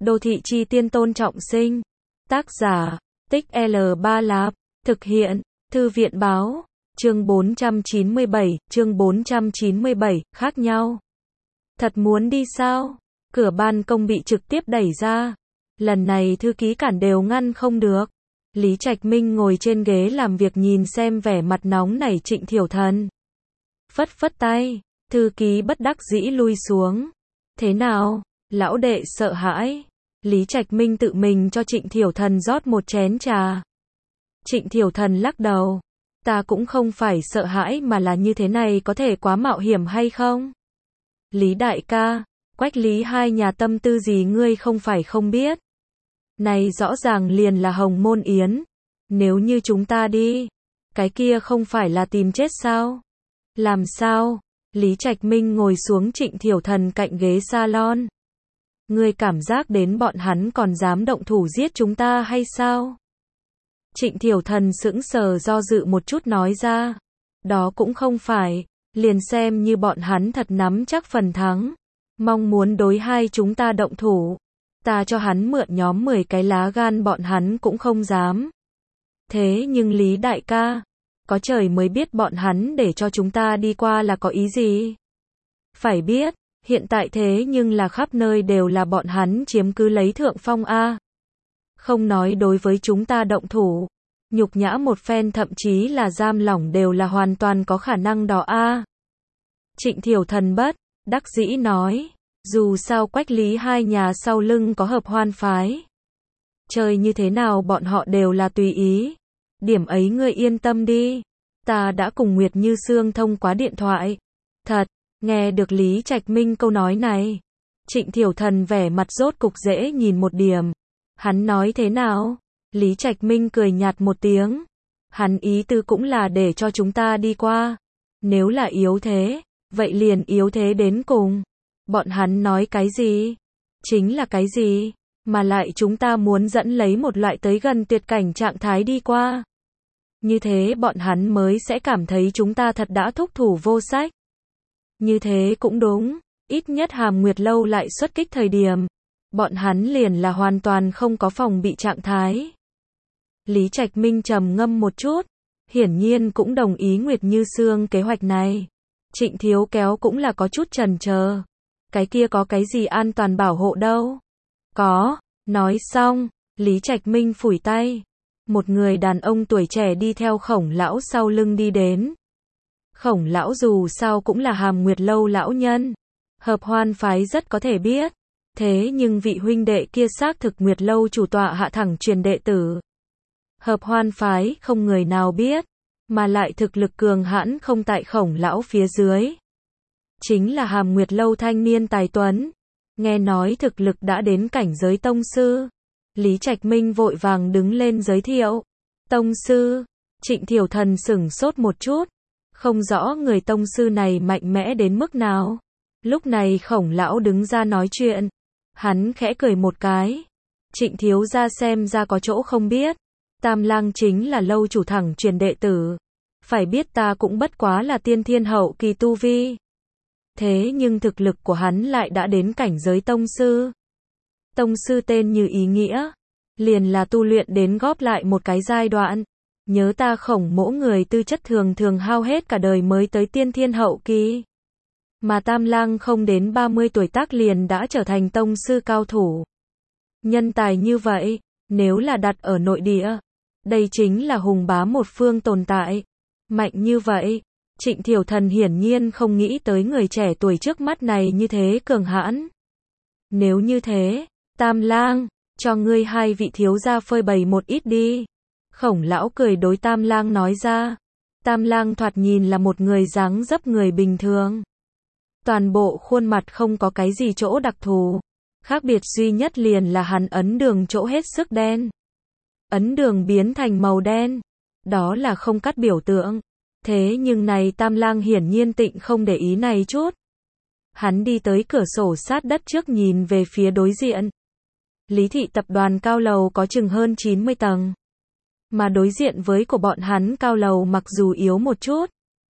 Đô thị chi tiên Tôn Trọng Sinh. Tác giả, Tích L3 Lạp. Thực hiện, Thư viện báo. Chương 497, chương 497, khác nhau. Thật muốn đi sao? Cửa ban công bị trực tiếp đẩy ra. Lần này thư ký cản đều ngăn không được. Lý Trạch Minh ngồi trên ghế làm việc nhìn xem vẻ mặt nóng nảy Trịnh Thiểu Thần. Phất phất tay, thư ký bất đắc dĩ lui xuống. Thế nào? Lão đệ sợ hãi. Lý Trạch Minh tự mình cho Trịnh Thiểu Thần rót một chén trà. Trịnh Thiểu Thần lắc đầu. Ta cũng không phải sợ hãi mà là như thế này có thể quá mạo hiểm hay không? Lý đại ca, Quách Lý hai nhà tâm tư gì ngươi không phải không biết. Này rõ ràng liền là Hồng Môn Yến. Nếu như chúng ta đi, cái kia không phải là tìm chết sao? Làm sao? Lý Trạch Minh ngồi xuống Trịnh Thiểu Thần cạnh ghế salon. Ngươi cảm giác đến bọn hắn còn dám động thủ giết chúng ta hay sao? Trịnh Thiểu Thần sững sờ do dự một chút nói ra. Đó cũng không phải, liền xem như bọn hắn thật nắm chắc phần thắng. Mong muốn đối hai chúng ta động thủ. Ta cho hắn mượn nhóm 10 cái lá gan bọn hắn cũng không dám. Thế nhưng Lý đại ca, có trời mới biết bọn hắn để cho chúng ta đi qua là có ý gì? Phải biết, hiện tại thế nhưng là khắp nơi đều là bọn hắn chiếm cứ lấy thượng phong a. Không nói đối với chúng ta động thủ, nhục nhã một phen thậm chí là giam lỏng đều là hoàn toàn có khả năng đó a. Trịnh Thiểu Thần bất đắc dĩ nói, dù sao Quách Lý hai nhà sau lưng có Hợp Hoan phái. Chơi như thế nào bọn họ đều là tùy ý. Điểm ấy ngươi yên tâm đi. Ta đã cùng Nguyệt Như Sương thông qua điện thoại. Thật, nghe được Lý Trạch Minh câu nói này. Trịnh Thiểu Thần vẻ mặt rốt cục dễ nhìn một điểm. Hắn nói thế nào? Lý Trạch Minh cười nhạt một tiếng. Hắn ý tư cũng là để cho chúng ta đi qua. Nếu là yếu thế, vậy liền yếu thế đến cùng. Bọn hắn nói cái gì? Chính là cái gì? Mà lại chúng ta muốn dẫn lấy một loại tới gần tuyệt cảnh trạng thái đi qua. Như thế bọn hắn mới sẽ cảm thấy chúng ta thật đã thúc thủ vô sách. Như thế cũng đúng, ít nhất Hàm Nguyệt Lâu lại xuất kích thời điểm. Bọn hắn liền là hoàn toàn không có phòng bị trạng thái. Lý Trạch Minh trầm ngâm một chút, hiển nhiên cũng đồng ý Nguyệt Như Sương kế hoạch này. Trịnh Thiếu Kéo cũng là có chút chần chờ. Cái kia có cái gì an toàn bảo hộ đâu? Có, nói xong, Lý Trạch Minh phủi tay. Một người đàn ông tuổi trẻ đi theo Khổng lão sau lưng đi đến. Khổng lão dù sao cũng là Hàm Nguyệt Lâu lão nhân. Hợp Hoan phái rất có thể biết. Thế nhưng vị huynh đệ kia xác thực Nguyệt Lâu chủ tọa hạ thẳng truyền đệ tử. Hợp Hoan phái không người nào biết. Mà lại thực lực cường hãn không tại Khổng lão phía dưới. Chính là Hàm Nguyệt Lâu thanh niên tài tuấn. Nghe nói thực lực đã đến cảnh giới tông sư. Lý Trạch Minh vội vàng đứng lên giới thiệu. Tông sư. Trịnh Thiểu Thần sửng sốt một chút. Không rõ người tông sư này mạnh mẽ đến mức nào. Lúc này Khổng lão đứng ra nói chuyện. Hắn khẽ cười một cái. Trịnh thiếu gia xem ra có chỗ không biết. Tam Lang chính là lâu chủ thẳng truyền đệ tử. Phải biết ta cũng bất quá là tiên thiên hậu kỳ tu vi. Thế nhưng thực lực của hắn lại đã đến cảnh giới tông sư. Tông sư tên như ý nghĩa. Liền là tu luyện đến góp lại một cái giai đoạn. Nhớ ta Khổng mỗ người tư chất thường thường hao hết cả đời mới tới tiên thiên hậu kỳ. Mà Tam Lang không đến 30 tuổi tác liền đã trở thành tông sư cao thủ. Nhân tài như vậy, nếu là đặt ở nội địa, đây chính là hùng bá một phương tồn tại. Mạnh như vậy, Trịnh Thiểu Thần hiển nhiên không nghĩ tới người trẻ tuổi trước mắt này như thế cường hãn. Nếu như thế, Tam Lang, cho ngươi hai vị thiếu gia phơi bày một ít đi. Khổng lão cười đối Tam Lang nói ra. Tam Lang thoạt nhìn là một người dáng dấp người bình thường. Toàn bộ khuôn mặt không có cái gì chỗ đặc thù. Khác biệt duy nhất liền là hắn ấn đường chỗ hết sức đen. Ấn đường biến thành màu đen. Đó là không cắt biểu tượng. Thế nhưng này Tam Lang hiển nhiên tịnh không để ý này chút. Hắn đi tới cửa sổ sát đất trước nhìn về phía đối diện. Lý thị tập đoàn cao lầu có chừng hơn 90 tầng. Mà đối diện với của bọn hắn cao lầu mặc dù yếu một chút.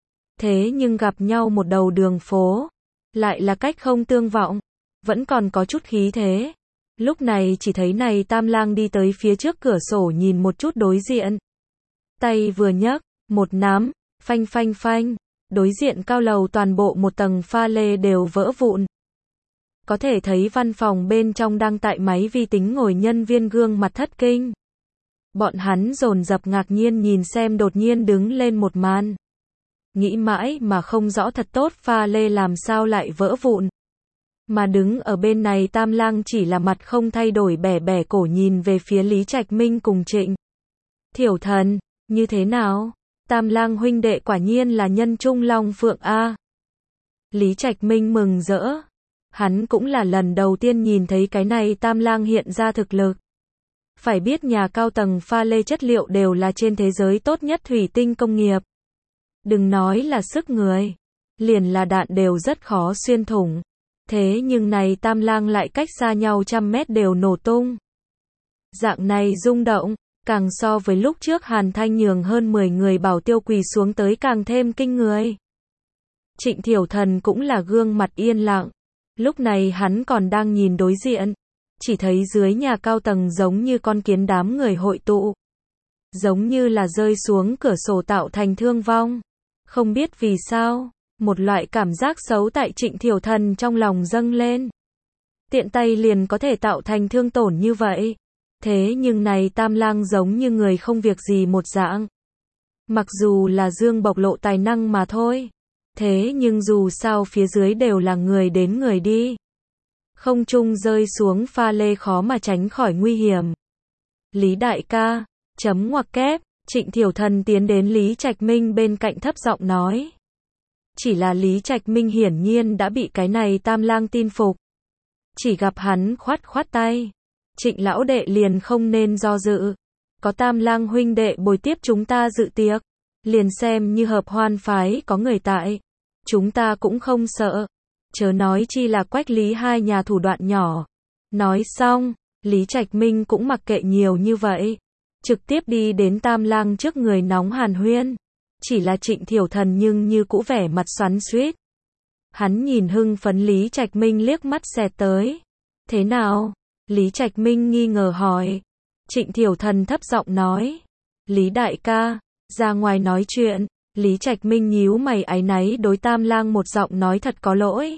Thế nhưng gặp nhau một đầu đường phố. Lại là cách không tương vọng. Vẫn còn có chút khí thế. Lúc này chỉ thấy này Tam Lang đi tới phía trước cửa sổ nhìn một chút đối diện. Tay vừa nhấc, một nắm, phanh phanh phanh, đối diện cao lầu toàn bộ một tầng pha lê đều vỡ vụn. Có thể thấy văn phòng bên trong đang tại máy vi tính ngồi nhân viên gương mặt thất kinh. Bọn hắn dồn dập ngạc nhiên nhìn xem đột nhiên đứng lên một màn. Nghĩ mãi mà không rõ thật tốt pha lê làm sao lại vỡ vụn. Mà đứng ở bên này Tam Lang chỉ là mặt không thay đổi bẻ bẻ cổ nhìn về phía Lý Trạch Minh cùng Trịnh Thiểu Thần, như thế nào? Tam Lang huynh đệ quả nhiên là nhân trung long phượng a. Lý Trạch Minh mừng rỡ. Hắn cũng là lần đầu tiên nhìn thấy cái này Tam Lang hiện ra thực lực. Phải biết nhà cao tầng pha lê chất liệu đều là trên thế giới tốt nhất thủy tinh công nghiệp. Đừng nói là sức người, liền là đạn đều rất khó xuyên thủng. Thế nhưng này Tam Lang lại cách xa nhau trăm mét đều nổ tung. Dạng này rung động, càng so với lúc trước Hàn Thanh nhường hơn 10 người bảo tiêu quỳ xuống tới càng thêm kinh người. Trịnh Thiểu Thần cũng là gương mặt yên lặng. Lúc này hắn còn đang nhìn đối diện. Chỉ thấy dưới nhà cao tầng giống như con kiến đám người hội tụ. Giống như là rơi xuống cửa sổ tạo thành thương vong. Không biết vì sao, một loại cảm giác xấu tại Trịnh Thiểu Thần trong lòng dâng lên. Tiện tay liền có thể tạo thành thương tổn như vậy. Thế nhưng này Tam Lang giống như người không việc gì một dạng. Mặc dù là dương bộc lộ tài năng mà thôi. Thế nhưng dù sao phía dưới đều là người đến người đi. Không trung rơi xuống pha lê khó mà tránh khỏi nguy hiểm. Lý đại ca, chấm ngoặc kép, Trịnh Thiểu Thần tiến đến Lý Trạch Minh bên cạnh thấp giọng nói. Chỉ là Lý Trạch Minh hiển nhiên đã bị cái này Tam Lang tin phục. Chỉ gặp hắn khoát khoát tay. Trịnh lão đệ liền không nên do dự. Có Tam Lang huynh đệ bồi tiếp chúng ta dự tiệc. Liền xem như hợp hoan phái có người tại. Chúng ta cũng không sợ. Chớ nói chi là Quách Lý hai nhà thủ đoạn nhỏ. Nói xong, Lý Trạch Minh cũng mặc kệ nhiều như vậy. Trực tiếp đi đến Tam Lang trước người nóng hàn huyên. Chỉ là Trịnh Thiểu Thần nhưng như cũ vẻ mặt xoắn xuýt. Hắn nhìn hưng phấn Lý Trạch Minh liếc mắt xẹt tới. Thế nào? Lý Trạch Minh nghi ngờ hỏi. Trịnh Thiểu Thần thấp giọng nói. Lý đại ca, ra ngoài nói chuyện. Lý Trạch Minh nhíu mày áy náy đối Tam Lang một giọng nói thật có lỗi.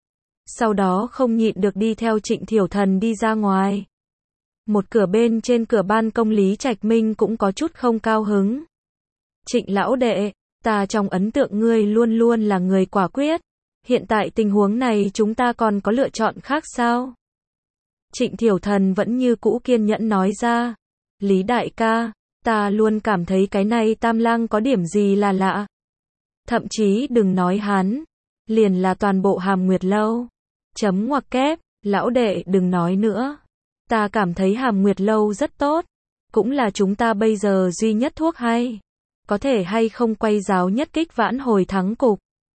Sau đó không nhịn được đi theo Trịnh Thiểu Thần đi ra ngoài. Một cửa bên trên cửa ban công Lý Trạch Minh cũng có chút không cao hứng. Trịnh lão đệ, ta trong ấn tượng ngươi luôn luôn là người quả quyết. Hiện tại tình huống này chúng ta còn có lựa chọn khác sao? Trịnh Thiểu Thần vẫn như cũ kiên nhẫn nói ra. Lý đại ca, ta luôn cảm thấy cái này Tam Lang có điểm gì là lạ. Thậm chí đừng nói hắn, liền là toàn bộ Hàm Nguyệt Lâu. Chấm ngoặc kép, lão đệ đừng nói nữa. Ta cảm thấy Hàm Nguyệt Lâu rất tốt. Cũng là chúng ta bây giờ duy nhất thuốc hay. Có thể hay không quay giáo nhất kích vãn hồi thắng cục.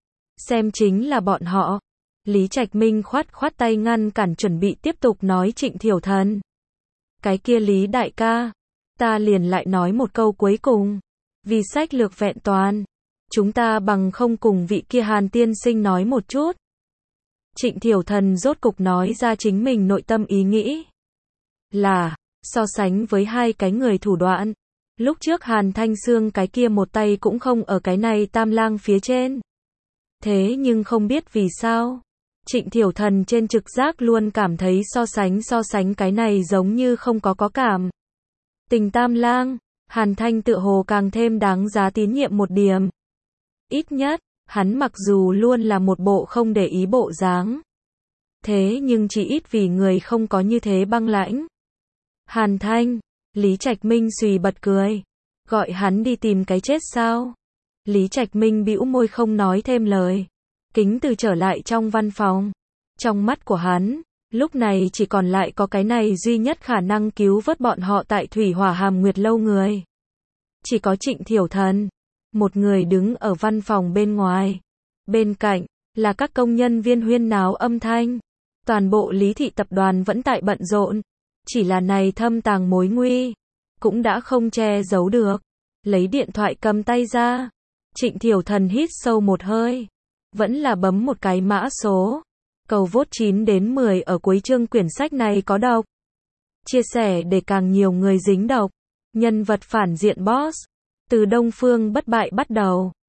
Xem chính là bọn họ. Lý Trạch Minh khoát khoát tay ngăn cản chuẩn bị tiếp tục nói Trịnh Thiểu Thần. Cái kia Lý đại ca, ta liền lại nói một câu cuối cùng. Vì sách lược vẹn toàn, chúng ta bằng không cùng vị kia Hàn tiên sinh nói một chút. Trịnh Thiểu Thần rốt cục nói ra chính mình nội tâm ý nghĩ. Là, so sánh với hai cái người thủ đoạn. Lúc trước Hàn Thanh Sương cái kia một tay cũng không ở cái này Tam Lang phía trên. Thế nhưng không biết vì sao. Trịnh Thiểu Thần trên trực giác luôn cảm thấy so sánh cái này giống như không có cảm. Tình Tam Lang, Hàn Thanh tựa hồ càng thêm đáng giá tín nhiệm một điểm. Ít nhất, hắn mặc dù luôn là một bộ không để ý bộ dáng. Thế nhưng chỉ ít vì người không có như thế băng lãnh. Hàn Thanh, Lý Trạch Minh xùy bật cười. Gọi hắn đi tìm cái chết sao? Lý Trạch Minh bĩu môi không nói thêm lời. Kính từ trở lại trong văn phòng. Trong mắt của hắn, lúc này chỉ còn lại có cái này duy nhất khả năng cứu vớt bọn họ tại Thủy Hỏa Hàm Nguyệt Lâu người. Chỉ có Trịnh Thiểu Thần. Một người đứng ở văn phòng bên ngoài. Bên cạnh, là các công nhân viên huyên náo âm thanh. Toàn bộ Lý thị tập đoàn vẫn tại bận rộn. Chỉ là này thâm tàng mối nguy. Cũng đã không che giấu được. Lấy điện thoại cầm tay ra. Trịnh Thiểu Thần hít sâu một hơi. Vẫn là bấm một cái mã số. Cầu vote 9 đến 10 ở cuối chương quyển sách này có đọc. Chia sẻ để càng nhiều người dính độc. Nhân vật phản diện boss. Từ Đông Phương bất bại bắt đầu.